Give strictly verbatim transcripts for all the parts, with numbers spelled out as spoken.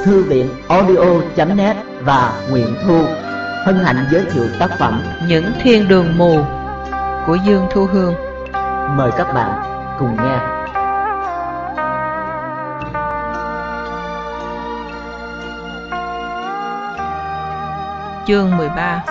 Thư viện audio chấm net và Nguyễn Thu hân hạnh giới thiệu tác phẩm Những thiên đường mù của Dương Thu Hương. Mời các bạn cùng nghe. Chương mười ba.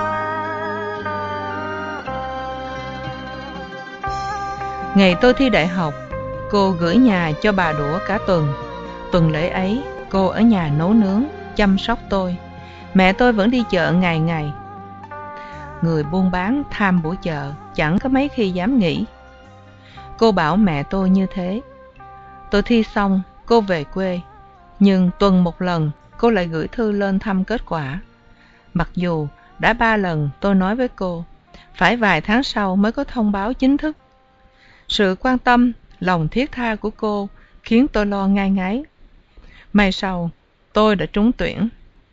Ngày tôi thi đại học, cô gửi nhà cho bà đũa cả tuần. Tuần lễ ấy, cô ở nhà nấu nướng, chăm sóc tôi. Mẹ tôi vẫn đi chợ ngày ngày. Người buôn bán tham buổi chợ, chẳng có mấy khi dám nghỉ. Cô bảo mẹ tôi như thế. Tôi thi xong, cô về quê. Nhưng tuần một lần, cô lại gửi thư lên thăm kết quả. Mặc dù đã ba lần tôi nói với cô, phải vài tháng sau mới có thông báo chính thức. Sự quan tâm, lòng thiết tha của cô khiến tôi lo ngai ngái. May sau, tôi đã trúng tuyển.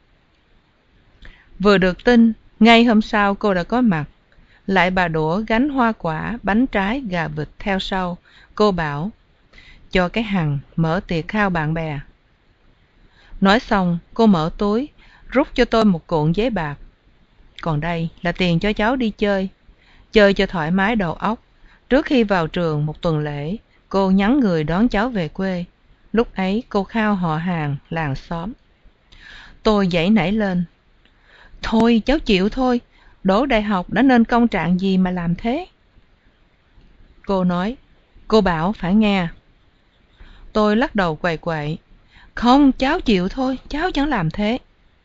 Vừa được tin, ngay hôm sau cô đã có mặt. Lại bà đũa gánh hoa quả, bánh trái, gà vịt theo sau. Cô bảo, cho cái Hằng mở tiệc khao bạn bè. Nói xong, cô mở túi, rút cho tôi một cuộn giấy bạc. Còn đây là tiền cho cháu đi chơi. Chơi cho thoải mái đầu óc. Trước khi vào trường một tuần lễ, cô nhắn người đón cháu về quê. Lúc ấy cô khao họ hàng, làng xóm. Tôi giãy nảy lên. Thôi cháu chịu thôi, đỗ đại học đã nên công trạng gì mà làm thế. Cô nói, cô bảo phải nghe. Tôi lắc đầu quậy quậy. Không, cháu chịu thôi, cháu chẳng làm thế.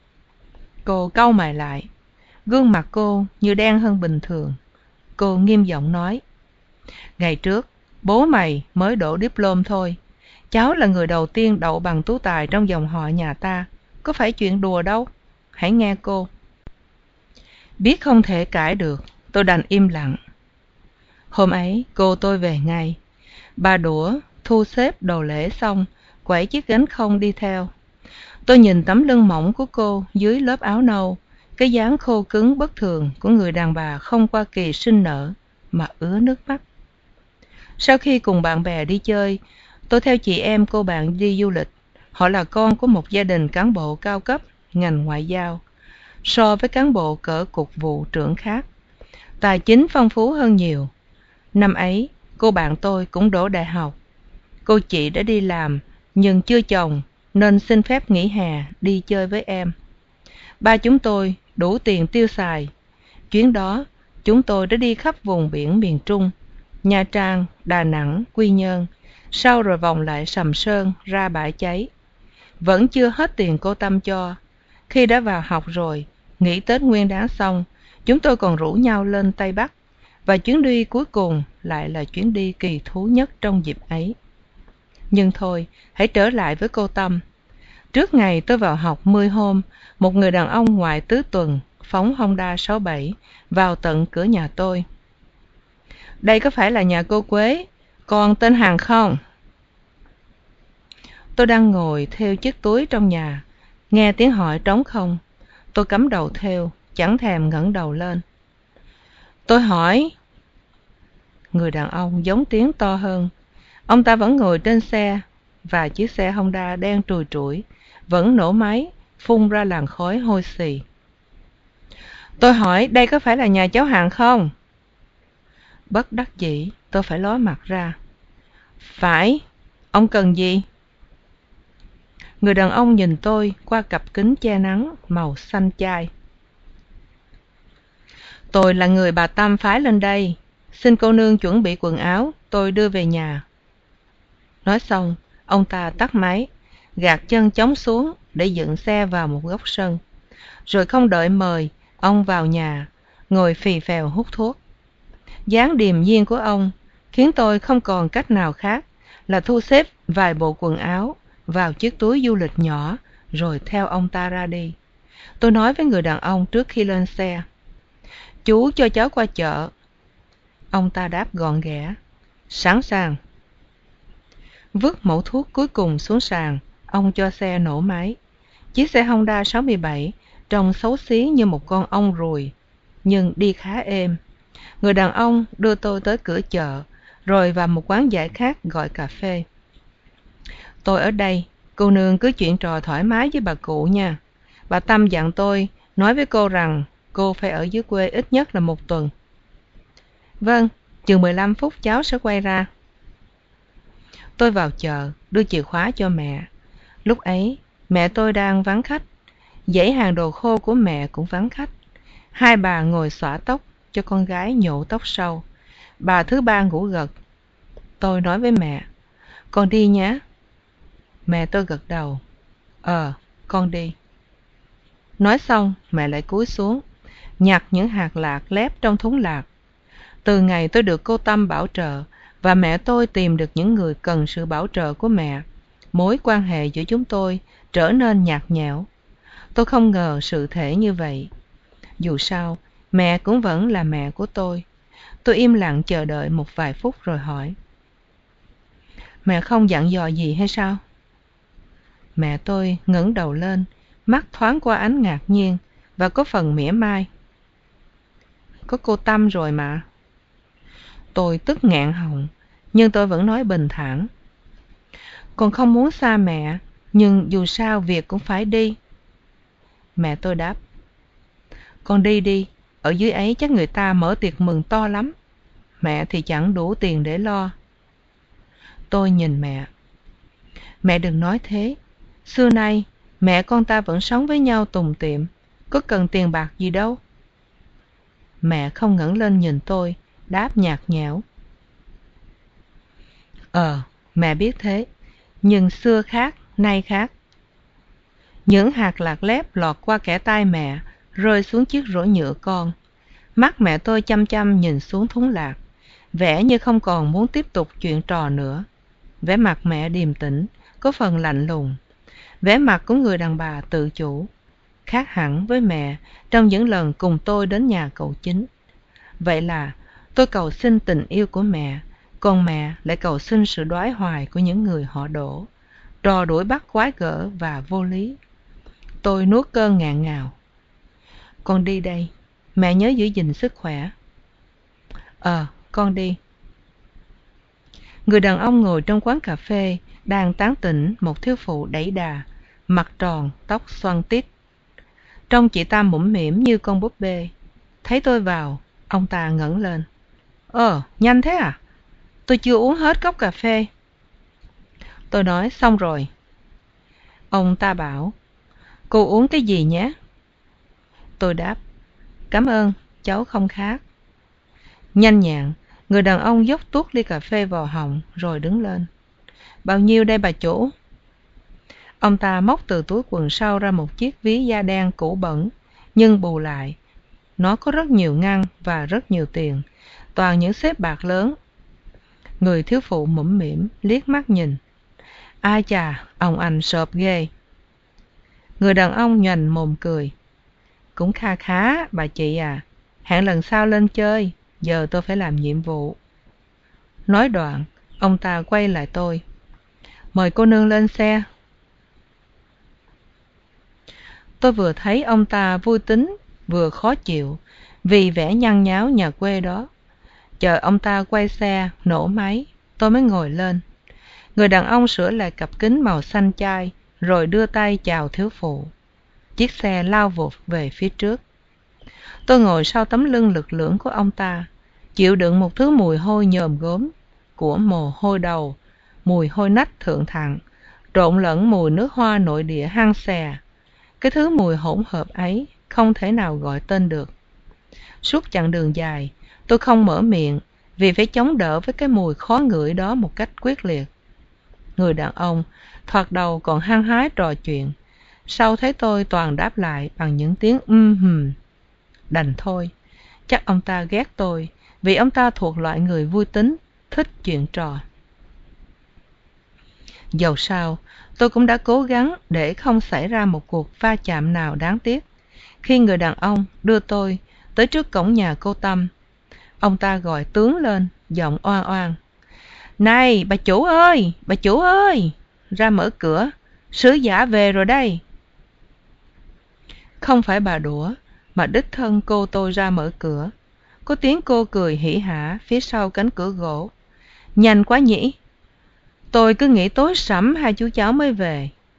Cô cau mày lại. Gương mặt cô như đen hơn bình thường. Cô nghiêm giọng nói, ngày trước, bố mày mới đỗ diplôm thôi. Cháu là người đầu tiên đậu bằng tú tài trong dòng họ nhà ta. Có phải chuyện đùa đâu. Hãy nghe cô. Biết không thể cãi được, tôi đành im lặng. Hôm ấy, cô tôi về ngay. Bà đũa thu xếp đồ lễ xong, quẩy chiếc gánh không đi theo. Tôi nhìn tấm lưng mỏng của cô dưới lớp áo nâu, cái dáng khô cứng bất thường của người đàn bà không qua kỳ sinh nở, mà ứa nước mắt. Sau khi cùng bạn bè đi chơi, tôi theo chị em cô bạn đi du lịch. Họ là con của một gia đình cán bộ cao cấp, ngành ngoại giao. So với cán bộ cỡ cục vụ trưởng khác, tài chính phong phú hơn nhiều. Năm ấy, cô bạn tôi cũng đỗ đại học. Cô chị đã đi làm, nhưng chưa chồng, nên xin phép nghỉ hè đi chơi với em. Ba chúng tôi đủ tiền tiêu xài. Chuyến đó, chúng tôi đã đi khắp vùng biển miền Trung, Nha Trang, Đà Nẵng, Quy Nhơn, sau rồi vòng lại Sầm Sơn ra Bãi Cháy. Vẫn chưa hết tiền cô Tâm cho. Khi đã vào học rồi, nghỉ Tết Nguyên Đán xong, chúng tôi còn rủ nhau lên Tây Bắc, và chuyến đi cuối cùng lại là chuyến đi kỳ thú nhất trong dịp ấy. Nhưng thôi, hãy trở lại với cô Tâm. Trước ngày tôi vào học mười hôm, một người đàn ông ngoại tứ tuần phóng Honda sáu bảy vào tận cửa nhà tôi. Đây có phải là nhà cô Quế, con tên Hằng không? Tôi đang ngồi theo chiếc túi trong nhà, nghe tiếng hỏi trống không. Tôi cắm đầu theo, chẳng thèm ngẩng đầu lên. Tôi hỏi. Người đàn ông giống tiếng to hơn. Ông ta vẫn ngồi trên xe, và chiếc xe Honda đen trùi trũi vẫn nổ máy, phun ra làn khói hôi xì. Tôi hỏi, đây có phải là nhà cháu Hằng không? Bất đắc dĩ, tôi phải ló mặt ra. Phải, ông cần gì? Người đàn ông nhìn tôi qua cặp kính che nắng màu xanh chai. Tôi là người bà Tâm phái lên đây. Xin cô nương chuẩn bị quần áo, tôi đưa về nhà. Nói xong, ông ta tắt máy, gạt chân chống xuống để dựng xe vào một góc sân. Rồi không đợi mời, ông vào nhà, ngồi phì phèo hút thuốc. Dáng điềm nhiên của ông khiến tôi không còn cách nào khác là thu xếp vài bộ quần áo vào chiếc túi du lịch nhỏ, rồi theo ông ta ra đi. Tôi nói với người đàn ông trước khi lên xe, chú cho cháu qua chợ. Ông ta đáp gọn ghẽ, sẵn sàng. Vứt mẩu thuốc cuối cùng xuống sàn, ông cho xe nổ máy. Chiếc xe Honda sáu bảy trông xấu xí như một con ong ruồi, nhưng đi khá êm. Người đàn ông đưa tôi tới cửa chợ, rồi vào một quán giải khát gọi cà phê. Tôi ở đây Cô nương cứ chuyện trò thoải mái với bà cụ nha. Bà Tâm dặn tôi nói với cô rằng cô phải ở dưới quê ít nhất là một tuần. Vâng, chừng mười lăm phút cháu sẽ quay ra. Tôi vào chợ, đưa chìa khóa cho mẹ. Lúc ấy, mẹ tôi đang vắng khách. Dãy hàng đồ khô của mẹ cũng vắng khách. Hai bà ngồi xõa tóc cho con gái nhổ tóc sâu. Bà thứ ba ngủ gật. Tôi nói với mẹ, con đi nhé. Mẹ tôi gật đầu. Ờ, con đi. Nói xong, mẹ lại cúi xuống, nhặt những hạt lạc lép trong thúng lạc. Từ ngày tôi được cô Tâm bảo trợ và mẹ tôi tìm được những người cần sự bảo trợ của mẹ, mối quan hệ giữa chúng tôi trở nên nhạt nhẽo. Tôi không ngờ sự thể như vậy. Dù sao, mẹ cũng vẫn là mẹ của tôi. Tôi im lặng chờ đợi một vài phút rồi hỏi, mẹ không dặn dò gì hay sao? Mẹ tôi ngẩng đầu lên, mắt thoáng qua ánh ngạc nhiên và có phần mỉa mai. Có cô Tâm rồi mà. Tôi tức nghẹn họng, nhưng tôi vẫn nói bình thản. Con không muốn xa mẹ, nhưng dù sao việc cũng phải đi. Mẹ tôi đáp, con đi đi, ở dưới ấy chắc người ta mở tiệc mừng to lắm. Mẹ thì chẳng đủ tiền để lo. Tôi nhìn mẹ. Mẹ đừng nói thế. Xưa nay, mẹ con ta vẫn sống với nhau tùng tiệm, có cần tiền bạc gì đâu. Mẹ không ngẩng lên nhìn tôi, đáp nhạt nhẽo. Ờ, mẹ biết thế, nhưng xưa khác, nay khác. Những hạt lạc lép lọt qua kẽ tai mẹ, rơi xuống chiếc rổ nhựa con. Mắt mẹ tôi chăm chăm nhìn xuống thúng lạc, vẻ như không còn muốn tiếp tục chuyện trò nữa. Vẻ mặt mẹ điềm tĩnh, có phần lạnh lùng. Vẻ mặt của người đàn bà tự chủ, khác hẳn với mẹ trong những lần cùng tôi đến nhà cậu Chính. Vậy là tôi cầu xin tình yêu của mẹ, còn mẹ lại cầu xin sự đoái hoài của những người họ Đỗ, trò đuổi bắt quái gở và vô lý. Tôi nuốt cơn ngạn ngào. Con đi đây, mẹ nhớ giữ gìn sức khỏe. Ờ, con đi. Người đàn ông ngồi trong quán cà phê đang tán tỉnh một thiếu phụ đẩy đà, mặt tròn, tóc xoăn tít. Trông chị ta mũm mĩm như con búp bê. Thấy tôi vào, ông ta ngẩng lên. Ờ, nhanh thế à? Tôi chưa uống hết cốc cà phê. Tôi nói xong rồi. Ông ta bảo, cô uống cái gì nhé? Tôi đáp, cảm ơn, cháu không khát. Nhanh nhẹn, người đàn ông dốc tuốt ly cà phê vào họng rồi đứng lên. Bao nhiêu đây bà chủ? Ông ta móc từ túi quần sau ra một chiếc ví da đen cũ bẩn, nhưng bù lại, nó có rất nhiều ngăn và rất nhiều tiền, toàn những xếp bạc lớn. Người thiếu phụ mũm mĩm liếc mắt nhìn. Ai chà, ông anh sộp ghê. Người đàn ông nhoành mồm cười. Cũng kha khá, bà chị à. Hẹn lần sau lên chơi, giờ tôi phải làm nhiệm vụ. Nói đoạn, ông ta quay lại tôi. Mời cô nương lên xe. Tôi vừa thấy ông ta vui tính, vừa khó chịu, vì vẻ nhăn nháo nhà quê đó. Chờ ông ta quay xe, nổ máy, tôi mới ngồi lên. Người đàn ông sửa lại cặp kính màu xanh chai, rồi đưa tay chào thiếu phụ. Chiếc xe lao vụt về phía trước. Tôi ngồi sau tấm lưng lực lưỡng của ông ta, chịu đựng một thứ mùi hôi nhòm gốm, của mồ hôi đầu, mùi hôi nách thượng thặng, trộn lẫn mùi nước hoa nội địa hăng xè. Cái thứ mùi hỗn hợp ấy không thể nào gọi tên được. Suốt chặng đường dài, tôi không mở miệng vì phải chống đỡ với cái mùi khó ngửi đó một cách quyết liệt. Người đàn ông thoạt đầu còn hăng hái trò chuyện, sau thấy tôi toàn đáp lại bằng những tiếng um hùm. Đành thôi, chắc ông ta ghét tôi vì ông ta thuộc loại người vui tính, thích chuyện trò. Dầu sao, tôi cũng đã cố gắng để không xảy ra một cuộc va chạm nào đáng tiếc. Khi người đàn ông đưa tôi tới trước cổng nhà cô Tâm, ông ta gọi tướng lên, giọng oan oan. Này, bà chủ ơi, bà chủ ơi, ra mở cửa, sứ giả về rồi đây. Không phải bà đũa, mà đích thân cô tôi ra mở cửa. Có tiếng cô cười hỉ hả phía sau cánh cửa gỗ. Nhanh quá nhỉ? Tôi cứ nghĩ tối sẫm hai chú cháu mới về.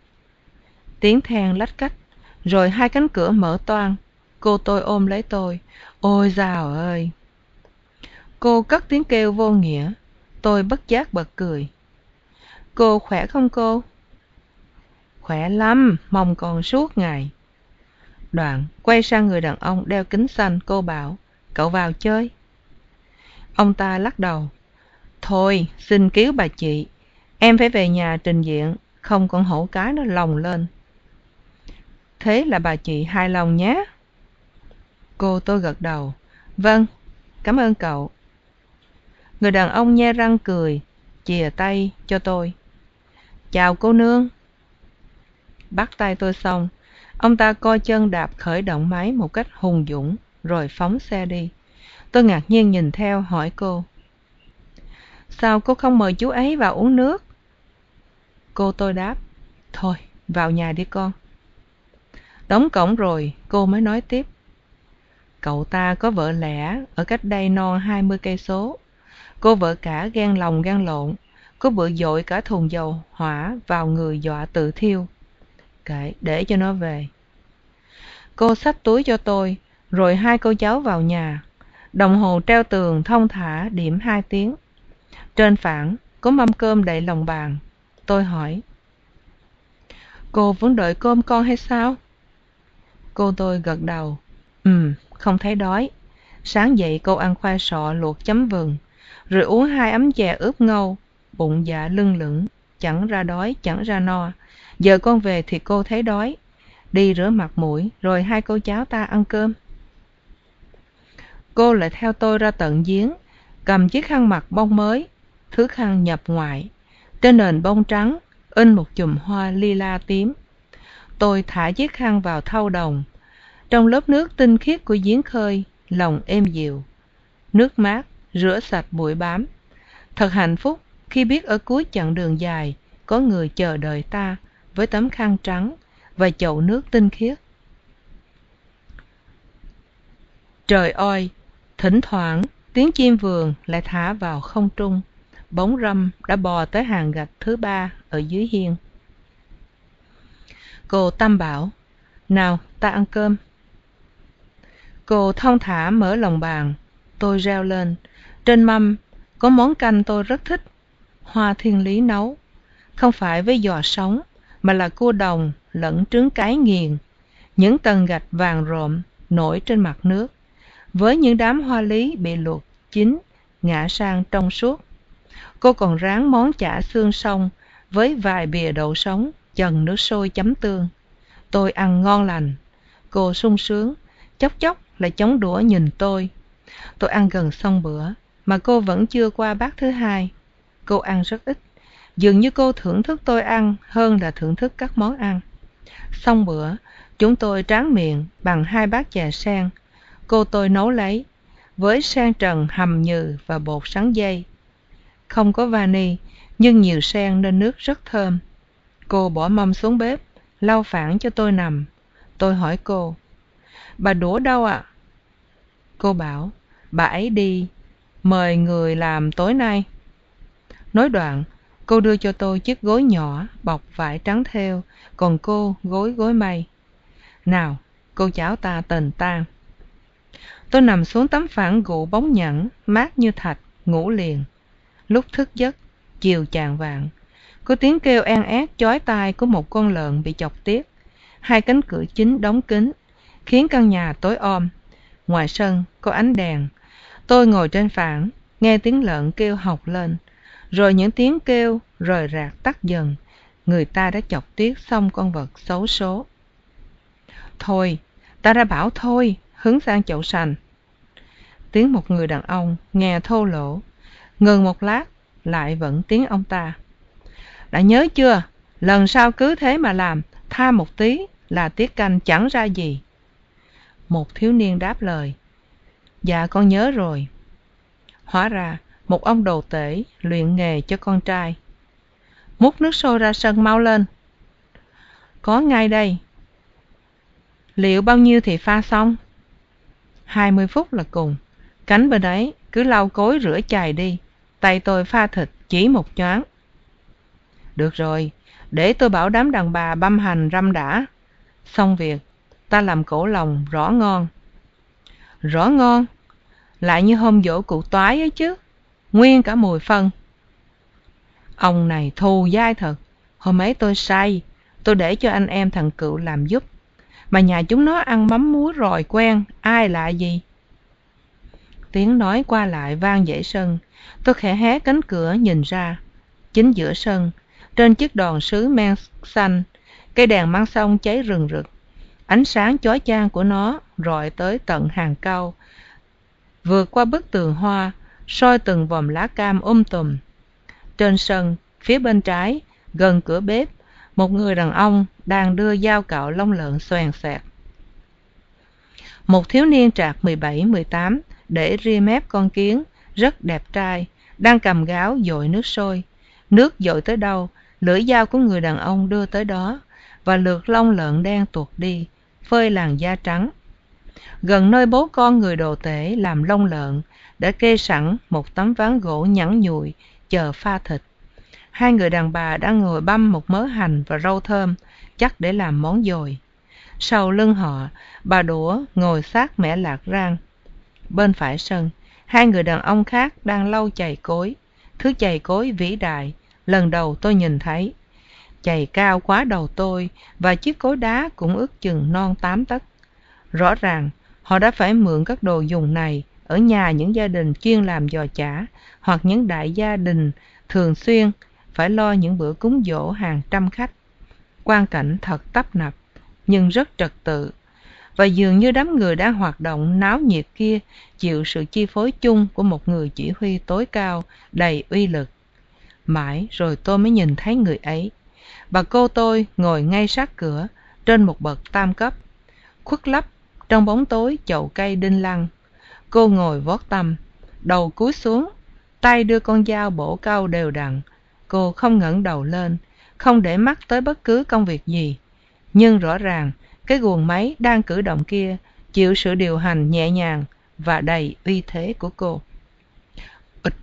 tiếng then lách cách, rồi hai cánh cửa mở toang. Cô tôi ôm lấy tôi. Ôi dào ơi! Cô cất tiếng kêu vô nghĩa. Tôi bất giác bật cười. Cô khỏe không cô? Khỏe lắm, mong còn suốt ngày. Đoạn quay sang người đàn ông đeo kính xanh, cô bảo, cậu vào chơi. Ông ta lắc đầu. Thôi, xin cứu bà chị, em phải về nhà trình diện, không con hổ cái nó lồng lên. Thế là bà chị hài lòng nhé. Cô tôi gật đầu. Vâng, cảm ơn cậu. Người đàn ông nhe răng cười, chìa tay cho tôi. Chào cô nương. Bắt tay tôi xong, ông ta co chân đạp khởi động máy một cách hùng dũng, rồi phóng xe đi. Tôi ngạc nhiên nhìn theo, hỏi cô. Sao cô không mời chú ấy vào uống nước? Cô tôi đáp. Thôi, vào nhà đi con. Đóng cổng rồi, cô mới nói tiếp. Cậu ta có vợ lẽ ở cách đây non hai mươi cây số. Cô vợ cả ghen lòng ghen lộn, có bữa dội cả thùng dầu hỏa vào người dọa tự thiêu. Kệ, để cho nó về. Cô xách túi cho tôi, rồi hai cô cháu vào nhà. Đồng hồ treo tường thong thả điểm hai tiếng. Trên phản có mâm cơm đầy lòng bàn. Tôi hỏi. Cô vẫn đợi cơm con hay sao? Cô tôi gật đầu. Ừ, không thấy đói. Sáng dậy cô ăn khoai sọ luộc chấm vừng, rồi uống hai ấm chè ướp ngâu. Bụng dạ lưng lửng, chẳng ra đói chẳng ra no. Giờ con về thì cô thấy đói. Đi rửa mặt mũi, rồi hai cô cháu ta ăn cơm. Cô lại theo tôi ra tận giếng, cầm chiếc khăn mặt bông mới, thứ khăn nhập ngoại. Trên nền bông trắng in một chùm hoa lila tím. Tôi thả chiếc khăn vào thau đồng. Trong lớp nước tinh khiết của giếng khơi, lòng êm dịu. Nước mát rửa sạch bụi bám. Thật hạnh phúc khi biết ở cuối chặng đường dài có người chờ đợi ta với tấm khăn trắng và chậu nước tinh khiết. Trời ơi, thỉnh thoảng tiếng chim vườn lại thả vào không trung. Bóng râm đã bò tới hàng gạch thứ ba ở dưới hiên. Cô Tâm bảo, nào ta ăn cơm. Cô thong thả mở lòng bàn. Tôi reo lên. Trên mâm có món canh tôi rất thích. Hoa thiên lý nấu. Không phải với giò sống, mà là cua đồng lẫn trứng cái nghiền. Những tầng gạch vàng rộm nổi trên mặt nước, với những đám hoa lý bị luộc chín ngã sang trong suốt. Cô còn rán món chả xương sông với vài bìa đậu sống chần nước sôi chấm tương. Tôi ăn ngon lành. Cô sung sướng, chốc chốc lại chống đũa nhìn tôi. Tôi ăn gần xong bữa, mà cô vẫn chưa qua bát thứ hai. Cô ăn rất ít, dường như cô thưởng thức tôi ăn hơn là thưởng thức các món ăn. Xong bữa, chúng tôi tráng miệng bằng hai bát chè sen. Cô tôi nấu lấy, với sen trần hầm nhừ và bột sắn dây. Không có vani, nhưng nhiều sen nên nước rất thơm. Cô bỏ mâm xuống bếp, lau phản cho tôi nằm. Tôi hỏi cô, bà đũa đâu ạ? À? Cô bảo, bà ấy đi mời người làm tối nay. Nói đoạn, cô đưa cho tôi chiếc gối nhỏ bọc vải trắng thêu, còn cô gối gối mây. Nào, cô cháu ta tền tan. Tôi nằm xuống tấm phản gụ bóng nhẵn, mát như thạch, ngủ liền. Lúc thức giấc, chiều chạng vạng, có tiếng kêu en ét chói tai của một con lợn bị chọc tiết. Hai cánh cửa chính đóng kín, khiến căn nhà tối om. Ngoài sân có ánh đèn. Tôi ngồi trên phản, nghe tiếng lợn kêu hộc lên, rồi những tiếng kêu rời rạc tắt dần. Người ta đã chọc tiết xong con vật xấu số. Thôi, ta đã bảo thôi, hứng sang chậu sành. Tiếng một người đàn ông nghe thô lỗ. Ngừng một lát, lại vẫn tiếng ông ta. Đã nhớ chưa, lần sau cứ thế mà làm, tha một tí là tiết canh chẳng ra gì. Một thiếu niên đáp lời. Dạ con nhớ rồi. Hóa ra một ông đồ tể luyện nghề cho con trai. Múc nước sôi ra sân mau lên. Có ngay đây. Liệu bao nhiêu thì pha xong? Hai mươi phút là cùng. Cánh bên ấy cứ lau cối rửa chài đi. Tay tôi pha thịt chỉ một choáng. Được rồi, để tôi bảo đám đàn bà băm hành răm đã. Xong việc, ta làm cổ lòng rõ ngon. Rõ ngon? Lại như hôm dỗ cụ Toái ấy chứ, nguyên cả mùi phân. Ông này thù dai thật. Hôm ấy tôi say, tôi để cho anh em thằng Cựu làm giúp, mà nhà chúng nó ăn mắm muối rồi quen, ai lạ gì. Tiếng nói qua lại vang dãy sân. Tôi khẽ hé cánh cửa nhìn ra. Chính giữa sân, trên chiếc đòn sứ men xanh, cây đèn măng sông cháy rừng rực. Ánh sáng chói chang của nó rọi tới tận hàng cau, vượt qua bức tường hoa, soi từng vòm lá cam um tùm. Trên sân, phía bên trái, gần cửa bếp, một người đàn ông đang đưa dao cạo lông lợn xoèn xoẹt. Một thiếu niên trạc mười bảy mười tám, để ria mép con kiến, rất đẹp trai, đang cầm gáo dội nước sôi. Nước dội tới đâu, lưỡi dao của người đàn ông đưa tới đó, và lượt lông lợn đen tuột đi, phơi làn da trắng. Gần nơi bố con người đồ tể làm lông lợn, đã kê sẵn một tấm ván gỗ nhẵn nhụi, chờ pha thịt. Hai người đàn bà đang ngồi băm một mớ hành và rau thơm, chắc để làm món dồi. Sau lưng họ, bà đũa ngồi sát mẻ lạc rang. Bên phải sân, hai người đàn ông khác đang lau chày cối, thứ chày cối vĩ đại, lần đầu tôi nhìn thấy. Chày cao quá đầu tôi, và chiếc cối đá cũng ước chừng non tám tấc. Rõ ràng, họ đã phải mượn các đồ dùng này ở nhà những gia đình chuyên làm giò chả, hoặc những đại gia đình thường xuyên phải lo những bữa cúng giỗ hàng trăm khách. Quang cảnh thật tấp nập, nhưng rất trật tự, và dường như đám người đang hoạt động náo nhiệt kia chịu sự chi phối chung của một người chỉ huy tối cao đầy uy lực. Mãi rồi tôi mới nhìn thấy người ấy. Bà cô tôi ngồi ngay sát cửa, trên một bậc tam cấp, khuất lấp trong bóng tối chậu cây đinh lăng. Cô ngồi vót tăm, đầu cúi xuống, tay đưa con dao bổ cau đều đặn. Cô không ngẩng đầu lên, không để mắt tới bất cứ công việc gì, nhưng rõ ràng cái guồng máy đang cử động kia chịu sự điều hành nhẹ nhàng và đầy uy thế của cô. Ụt!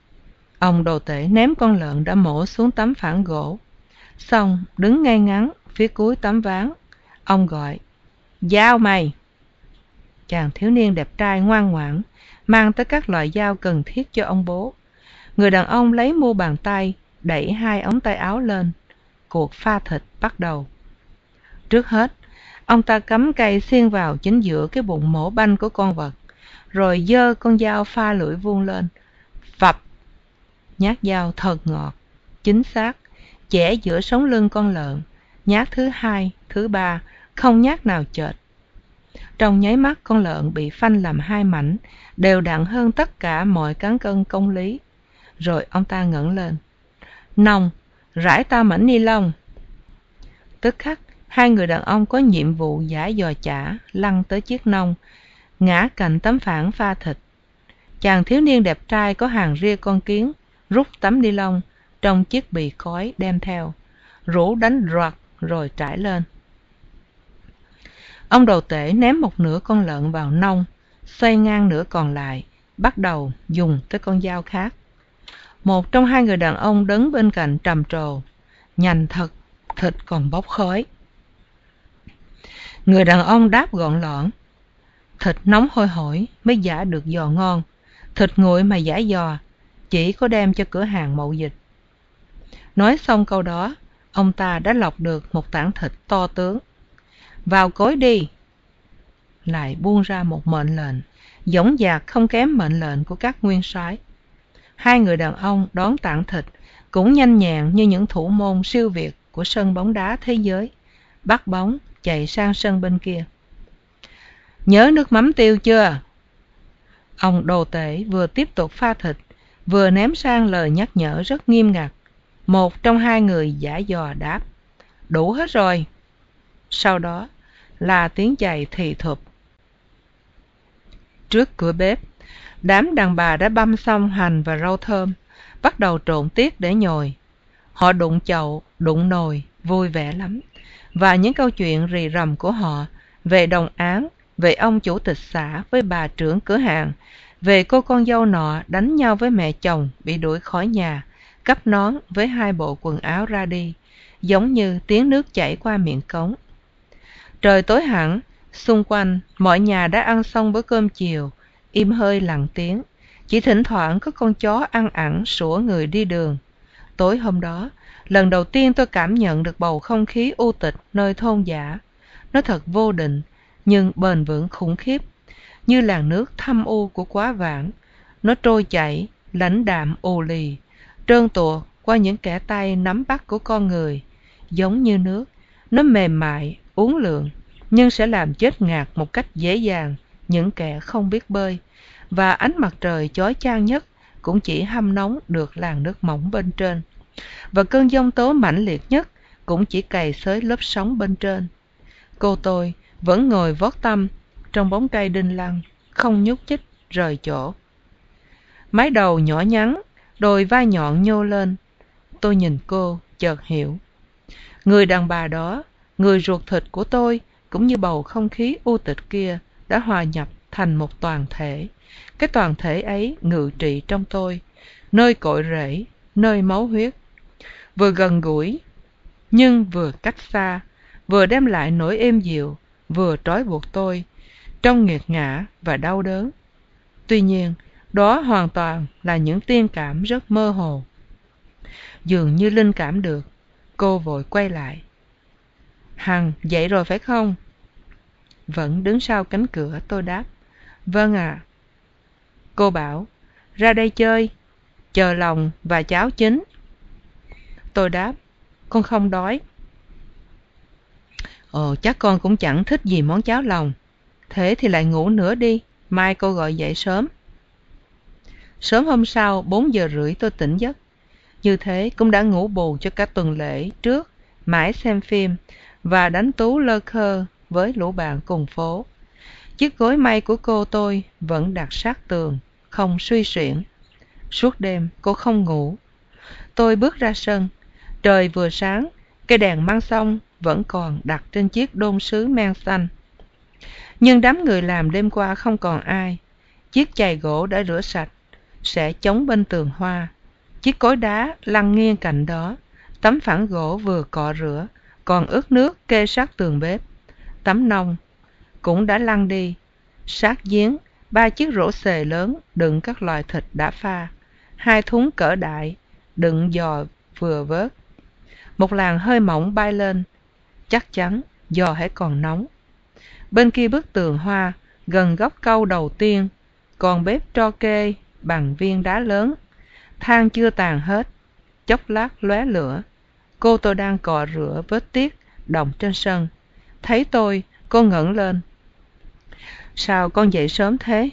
Ông đồ tể ném con lợn đã mổ xuống tấm phản gỗ, xong đứng ngay ngắn phía cuối tấm ván. Ông gọi, dao mày! Chàng thiếu niên đẹp trai ngoan ngoãn mang tới các loại dao cần thiết cho ông bố. Người đàn ông lấy mu bàn tay, đẩy hai ống tay áo lên. Cuộc pha thịt bắt đầu. Trước hết, ông ta cắm cây xiên vào chính giữa cái bụng mổ banh của con vật, rồi giơ con dao pha lưỡi vuông lên. Phập! Nhát dao thật ngọt, chính xác, chẻ giữa sống lưng con lợn. Nhát thứ hai, thứ ba, không nhát nào chệch. Trong nháy mắt, con lợn bị phanh làm hai mảnh, đều đặn hơn tất cả mọi cán cân công lý. Rồi ông ta ngẩng lên. Nòng, rải ta mảnh ni lông. Tức khắc, hai người đàn ông có nhiệm vụ giã giò chả lăn tới chiếc nông, ngã cạnh tấm phản pha thịt. Chàng thiếu niên đẹp trai có hàng ria con kiến rút tấm ni lông trong chiếc bì khói đem theo, rũ đánh roạt rồi trải lên. Ông đồ tể ném một nửa con lợn vào nông, xoay ngang nửa còn lại, bắt đầu dùng tới con dao khác. Một trong hai người đàn ông đứng bên cạnh trầm trồ, nhanh thật, thịt còn bốc khói. Người đàn ông đáp gọn lõn, thịt nóng hôi hổi mới giã được giò ngon, thịt nguội mà giã giò chỉ có đem cho cửa hàng mậu dịch. Nói xong câu đó, ông ta đã lọc được một tảng thịt to tướng. Vào cối đi! Lại buông ra một mệnh lệnh, dõng dạc không kém mệnh lệnh của các nguyên soái. Hai người đàn ông đón tảng thịt cũng nhanh nhẹn như những thủ môn siêu việt của sân bóng đá thế giới, bắt bóng chạy sang sân bên kia. Nhớ nước mắm tiêu chưa? Ông đồ tể vừa tiếp tục pha thịt, vừa ném sang lời nhắc nhở rất nghiêm ngặt. Một trong hai người giả dò đáp, đủ hết rồi. Sau đó là tiếng giày thì thụp. Trước cửa bếp, đám đàn bà đã băm xong hành và rau thơm, bắt đầu trộn tiết để nhồi. Họ đụng chậu, đụng nồi, vui vẻ lắm. Và những câu chuyện rì rầm của họ về đồng án, về ông chủ tịch xã với bà trưởng cửa hàng, về cô con dâu nọ đánh nhau với mẹ chồng bị đuổi khỏi nhà, cắp nón với hai bộ quần áo ra đi, giống như tiếng nước chảy qua miệng cống. Trời tối hẳn, xung quanh mọi nhà đã ăn xong bữa cơm chiều, im hơi lặng tiếng, chỉ thỉnh thoảng có con chó ăn ẳng sủa người đi đường. Tối hôm đó, lần đầu tiên tôi cảm nhận được bầu không khí u tịch nơi thôn dã. Nó thật vô định, nhưng bền vững khủng khiếp, như làn nước thâm u của quá vãng. Nó trôi chảy, lãnh đạm ù lì, trơn tuột qua những kẽ tay nắm bắt của con người. Giống như nước, nó mềm mại, uốn lượn, nhưng sẽ làm chết ngạt một cách dễ dàng những kẻ không biết bơi. Và ánh mặt trời chói chang nhất cũng chỉ hâm nóng được làn nước mỏng bên trên. Và cơn giông tố mãnh liệt nhất cũng chỉ cày xới lớp sóng bên trên. Cô tôi vẫn ngồi vót tâm trong bóng cây đinh lăng, không nhúc nhích rời chỗ. Mái đầu nhỏ nhắn, đôi vai nhọn nhô lên. Tôi nhìn cô, chợt hiểu. Người đàn bà đó, người ruột thịt của tôi, cũng như bầu không khí u tịch kia, đã hòa nhập thành một toàn thể. Cái toàn thể ấy ngự trị trong tôi, nơi cội rễ, nơi máu huyết. Vừa gần gũi, nhưng vừa cách xa, vừa đem lại nỗi êm dịu, vừa trói buộc tôi, trong nghiệt ngã và đau đớn. Tuy nhiên, đó hoàn toàn là những tiên cảm rất mơ hồ. Dường như linh cảm được, cô vội quay lại. Hằng, dậy rồi phải không? Vẫn đứng sau cánh cửa, tôi đáp. Vâng ạ. À. Cô bảo, ra đây chơi, chờ lòng và cháo chín. Tôi đáp, con không đói. Ồ, chắc con cũng chẳng thích gì món cháo lòng. Thế thì lại ngủ nữa đi, mai cô gọi dậy sớm. Sớm hôm sau, bốn giờ rưỡi tôi tỉnh giấc. Như thế cũng đã ngủ bù cho cả tuần lễ trước, mãi xem phim và đánh tú lơ khơ với lũ bạn cùng phố. Chiếc gối mây của cô tôi vẫn đặt sát tường, không suy xuyển. Suốt đêm cô không ngủ. Tôi bước ra sân. Trời vừa sáng, cây đèn măng sông vẫn còn đặt trên chiếc đôn sứ men xanh. Nhưng đám người làm đêm qua không còn ai. Chiếc chày gỗ đã rửa sạch, sẽ chống bên tường hoa. Chiếc cối đá lăn nghiêng cạnh đó. Tấm phản gỗ vừa cọ rửa, còn ướt nước kê sát tường bếp. Tấm nông cũng đã lăn đi. Sát giếng, ba chiếc rổ xề lớn đựng các loại thịt đã pha. Hai thúng cỡ đại, đựng giò vừa vớt. Một làn hơi mỏng bay lên. Chắc chắn giò hãy còn nóng. Bên kia bức tường hoa, gần góc câu đầu tiên, còn bếp tro kê bằng viên đá lớn. Than chưa tàn hết, chốc lát lóe lửa. Cô tôi đang cọ rửa vết tiết đọng trên sân. Thấy tôi, cô ngẩng lên. Sao con dậy sớm thế?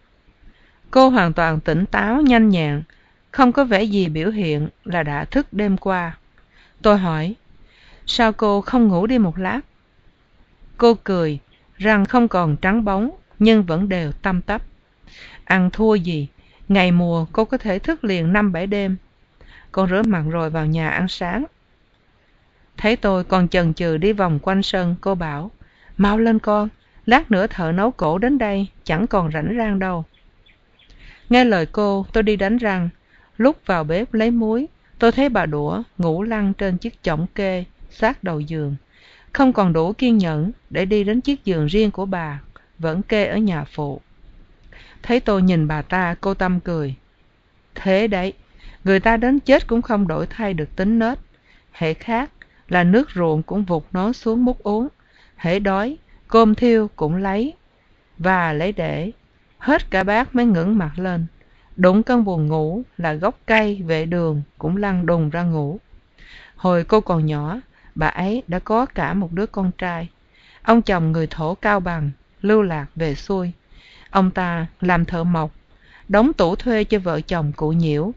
Cô hoàn toàn tỉnh táo nhanh nhẹn, không có vẻ gì biểu hiện là đã thức đêm qua. Tôi hỏi, sao cô không ngủ đi một lát? Cô cười, răng không còn trắng bóng, nhưng vẫn đều tăm tắp. Ăn thua gì, ngày mùa cô có thể thức liền năm bảy đêm. Con rửa mặt rồi vào nhà ăn sáng. Thấy tôi còn chần chừ đi vòng quanh sân, cô bảo, mau lên con, lát nữa thợ nấu cỗ đến đây, chẳng còn rảnh rang đâu. Nghe lời cô, tôi đi đánh răng. Lúc vào bếp lấy muối, tôi thấy bà Đũa ngủ lăn trên chiếc chõng kê sát đầu giường. Không còn đủ kiên nhẫn để đi đến chiếc giường riêng của bà, vẫn kê ở nhà phụ. Thấy tôi nhìn bà ta, cô Tâm cười. Thế đấy, người ta đến chết cũng không đổi thay được tính nết. Hễ khác là nước ruộng cũng vụt nó xuống múc uống. Hễ đói, cơm thiêu cũng lấy. Và lấy để, hết cả bát mới ngẩng mặt lên. Đụng cơn buồn ngủ là gốc cây vệ đường cũng lăn đùng ra ngủ. Hồi cô còn nhỏ, bà ấy đã có cả một đứa con trai. Ông chồng người Thổ Cao Bằng, lưu lạc về xuôi. Ông ta làm thợ mộc, đóng tủ thuê cho vợ chồng cụ Nhiễu.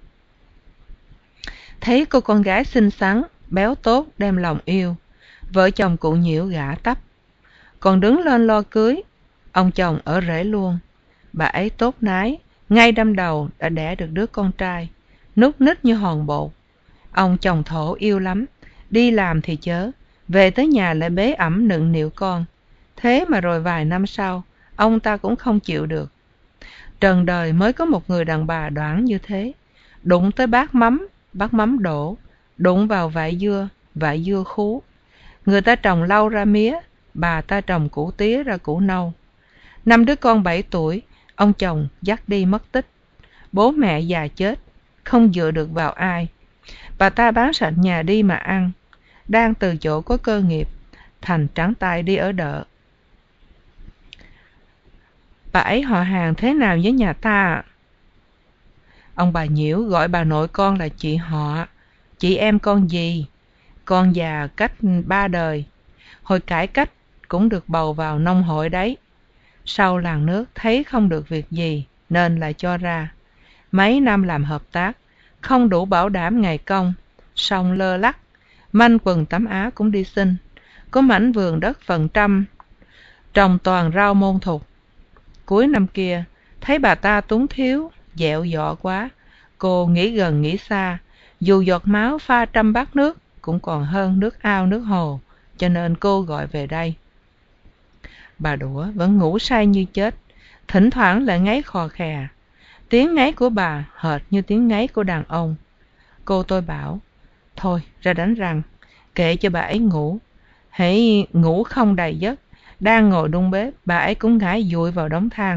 Thấy cô con gái xinh xắn, béo tốt đem lòng yêu, vợ chồng cụ Nhiễu gả tấp. Còn đứng lên lo cưới, ông chồng ở rể luôn. Bà ấy tốt nái, ngay đâm đầu đã đẻ được đứa con trai, nút nít như hòn bột. Ông chồng Thổ yêu lắm, đi làm thì chớ, về tới nhà lại bế ẵm nựng nịu con. Thế mà rồi vài năm sau, ông ta cũng không chịu được. Trần đời mới có một người đàn bà đoản như thế, đụng tới bát mắm bắt mắm đổ, đụng vào vại dưa, vại dưa khú. Người ta trồng lau ra mía, bà ta trồng củ tía ra củ nâu. Năm đứa con bảy tuổi, ông chồng dắt đi mất tích. Bố mẹ già chết, không dựa được vào ai. Bà ta bán sạch nhà đi mà ăn, đang từ chỗ có cơ nghiệp, thành trắng tay đi ở đợ. Bà ấy họ hàng thế nào với nhà ta ạ? Ông bà Nhiễu gọi bà nội con là chị họ, chị em con gì, con già cách ba đời. Hồi cải cách cũng được bầu vào nông hội đấy. Sau làng nước thấy không được việc gì nên lại cho ra. Mấy năm làm hợp tác, không đủ bảo đảm ngày công, xong lơ lắc, manh quần tắm áo cũng đi xin. Có mảnh vườn đất phần trăm, trồng toàn rau môn thục. Cuối năm kia, thấy bà ta túng thiếu, dẹo dọ quá, cô nghĩ gần nghĩ xa, dù giọt máu pha trăm bát nước cũng còn hơn nước ao nước hồ, cho nên cô gọi về đây. Bà Đũa vẫn ngủ say như chết, thỉnh thoảng lại ngáy khò khè. Tiếng ngáy của bà hệt như tiếng ngáy của đàn ông. Cô tôi bảo, thôi ra đánh răng, kệ cho bà ấy ngủ. Hễ ngủ không đầy giấc, đang ngồi đun bếp, bà ấy cũng ngã dụi vào đống than.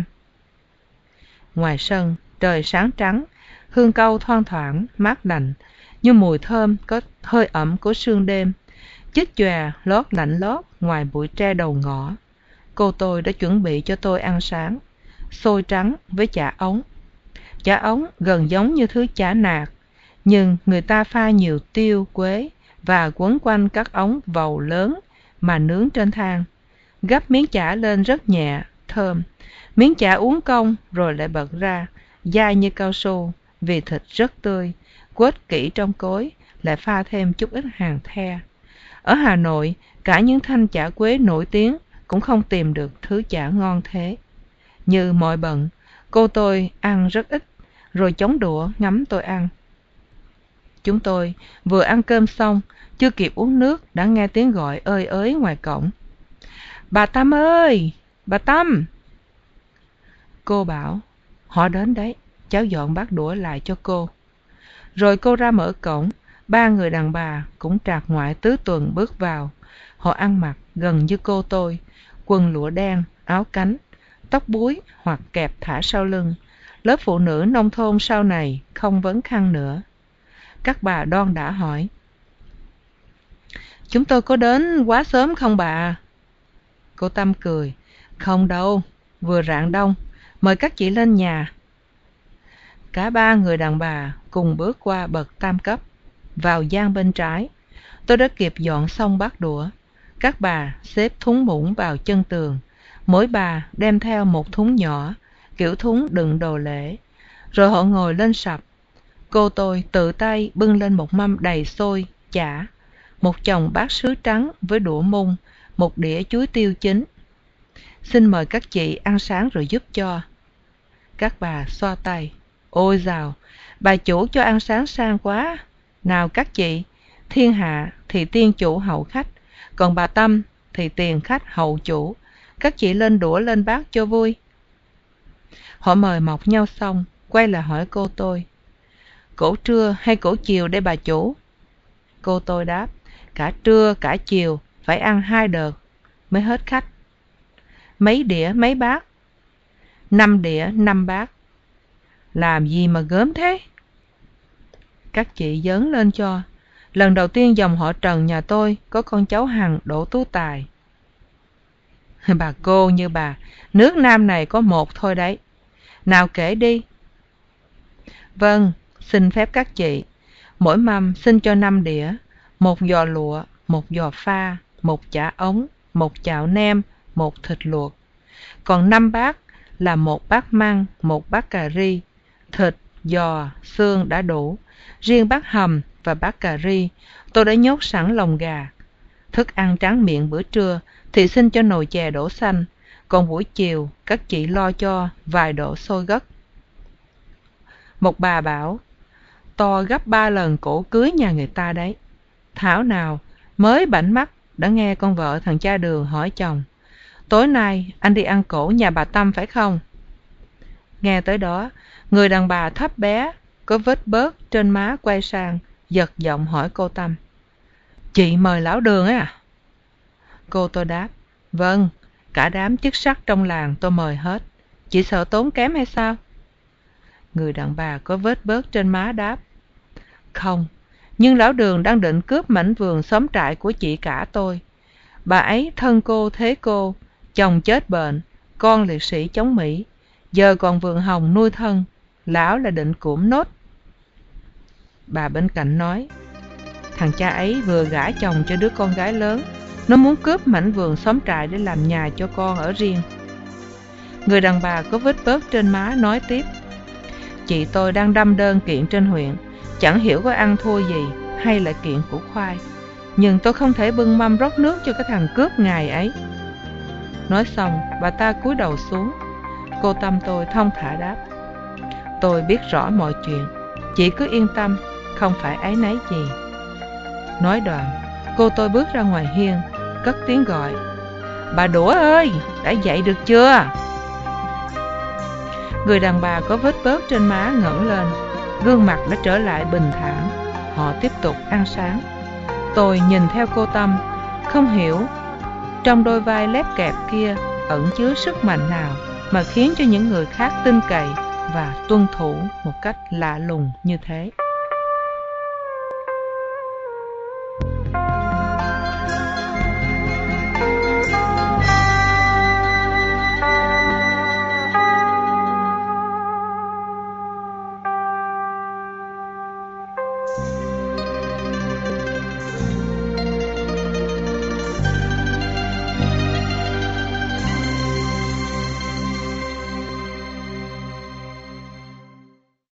Ngoài sân, trời sáng trắng, hương cau thoang thoảng, mát lạnh, như mùi thơm có hơi ẩm của sương đêm. Chích chòe lót lạnh lót ngoài bụi tre đầu ngõ. Cô tôi đã chuẩn bị cho tôi ăn sáng, xôi trắng với chả ống. Chả ống gần giống như thứ chả nạc, nhưng người ta pha nhiều tiêu, quế và quấn quanh các ống vầu lớn mà nướng trên than. Gắp miếng chả lên rất nhẹ, thơm. Miếng chả uốn cong rồi lại bật ra, dai như cao su, vì thịt rất tươi, quết kỹ trong cối, lại pha thêm chút ít hàng the. Ở Hà Nội, cả những thanh chả quế nổi tiếng cũng không tìm được thứ chả ngon thế. Như mọi bận, cô tôi ăn rất ít, rồi chống đũa ngắm tôi ăn. Chúng tôi vừa ăn cơm xong, chưa kịp uống nước đã nghe tiếng gọi ơi ới ngoài cổng. Bà Tâm ơi! Bà Tâm! Cô bảo, họ đến đấy, cháu dọn bát đũa lại cho cô. Rồi cô ra mở cổng, ba người đàn bà cũng trạc ngoại tứ tuần bước vào. Họ ăn mặc gần như cô tôi, quần lụa đen, áo cánh, tóc búi hoặc kẹp thả sau lưng. Lớp phụ nữ nông thôn sau này không vấn khăn nữa. Các bà đon đã hỏi, chúng tôi có đến quá sớm không bà? Cô Tâm cười, không đâu, vừa rạng đông, mời các chị lên nhà. Cả ba người đàn bà cùng bước qua bậc tam cấp, vào gian bên trái. Tôi đã kịp dọn xong bát đũa. Các bà xếp thúng muỗng vào chân tường, mỗi bà đem theo một thúng nhỏ, kiểu thúng đựng đồ lễ. Rồi họ ngồi lên sập. Cô tôi tự tay bưng lên một mâm đầy xôi, chả, một chồng bát sứ trắng với đũa mung, một đĩa chuối tiêu chín. Xin mời các chị ăn sáng rồi giúp cho. Các bà xoa tay, ôi dào, bà chủ cho ăn sáng sang quá. Nào các chị, thiên hạ thì tiên chủ hậu khách, còn bà Tâm thì tiền khách hậu chủ. Các chị lên đũa lên bát cho vui. Họ mời mọc nhau xong, quay lại hỏi cô tôi, cổ trưa hay cổ chiều đây bà chủ? Cô tôi đáp, cả trưa cả chiều, phải ăn hai đợt mới hết khách. Mấy đĩa mấy bát? Năm đĩa năm bát. Làm gì mà gớm thế? Các chị dớn lên cho. Lần đầu tiên dòng họ Trần nhà tôi có con cháu Hằng đỗ tú tài. Bà cô như bà, nước Nam này có một thôi đấy. Nào kể đi. Vâng, xin phép các chị. Mỗi mâm xin cho năm đĩa, một giò lụa, một giò pha, một chả ống, một chảo nem, một thịt luộc. Còn năm bát là một bát măng, một bát cà ri, thịt, giò, xương đã đủ. Riêng bát hầm và bát cà ri, tôi đã nhốt sẵn lòng gà. Thức ăn tráng miệng bữa trưa thì xin cho nồi chè đổ xanh, còn buổi chiều các chị lo cho vài đổ xôi gấc. Một bà bảo, to gấp ba lần cổ cưới nhà người ta đấy. Thảo nào mới bảnh mắt đã nghe con vợ thằng cha Đường hỏi chồng, tối nay anh đi ăn cỗ nhà bà Tâm phải không? Nghe tới đó, người đàn bà thấp bé có vết bớt trên má quay sang, giật giọng hỏi cô Tâm: "Chị mời lão Đường ấy à?" Cô tôi đáp: "Vâng, cả đám chức sắc trong làng tôi mời hết. Chị sợ tốn kém hay sao?" Người đàn bà có vết bớt trên má đáp: "Không, nhưng lão Đường đang định cướp mảnh vườn xóm trại của chị cả tôi. Bà ấy thân cô thế cô, chồng chết bệnh, con liệt sĩ chống Mỹ, giờ còn vườn hồng nuôi thân, lão là định củm nốt." Bà bên cạnh nói: "Thằng cha ấy vừa gả chồng cho đứa con gái lớn, nó muốn cướp mảnh vườn xóm trại để làm nhà cho con ở riêng." Người đàn bà có vết bớt trên má nói tiếp: "Chị tôi đang đâm đơn kiện trên huyện, chẳng hiểu có ăn thua gì hay là kiện củ khoai, nhưng tôi không thể bưng mâm rót nước cho cái thằng cướp ngài ấy." Nói xong, bà ta cúi đầu xuống. Cô Tâm tôi thong thả đáp: "Tôi biết rõ mọi chuyện, chị cứ yên tâm, không phải áy náy gì." Nói đoạn, cô tôi bước ra ngoài hiên, cất tiếng gọi: "Bà Đũa ơi, đã dậy được chưa?" Người đàn bà có vết bớt trên má ngẩng lên, gương mặt đã trở lại bình thản. Họ tiếp tục ăn sáng. Tôi nhìn theo cô Tâm, không hiểu trong đôi vai lép kẹp kia ẩn chứa sức mạnh nào mà khiến cho những người khác tin cậy và tuân thủ một cách lạ lùng như thế.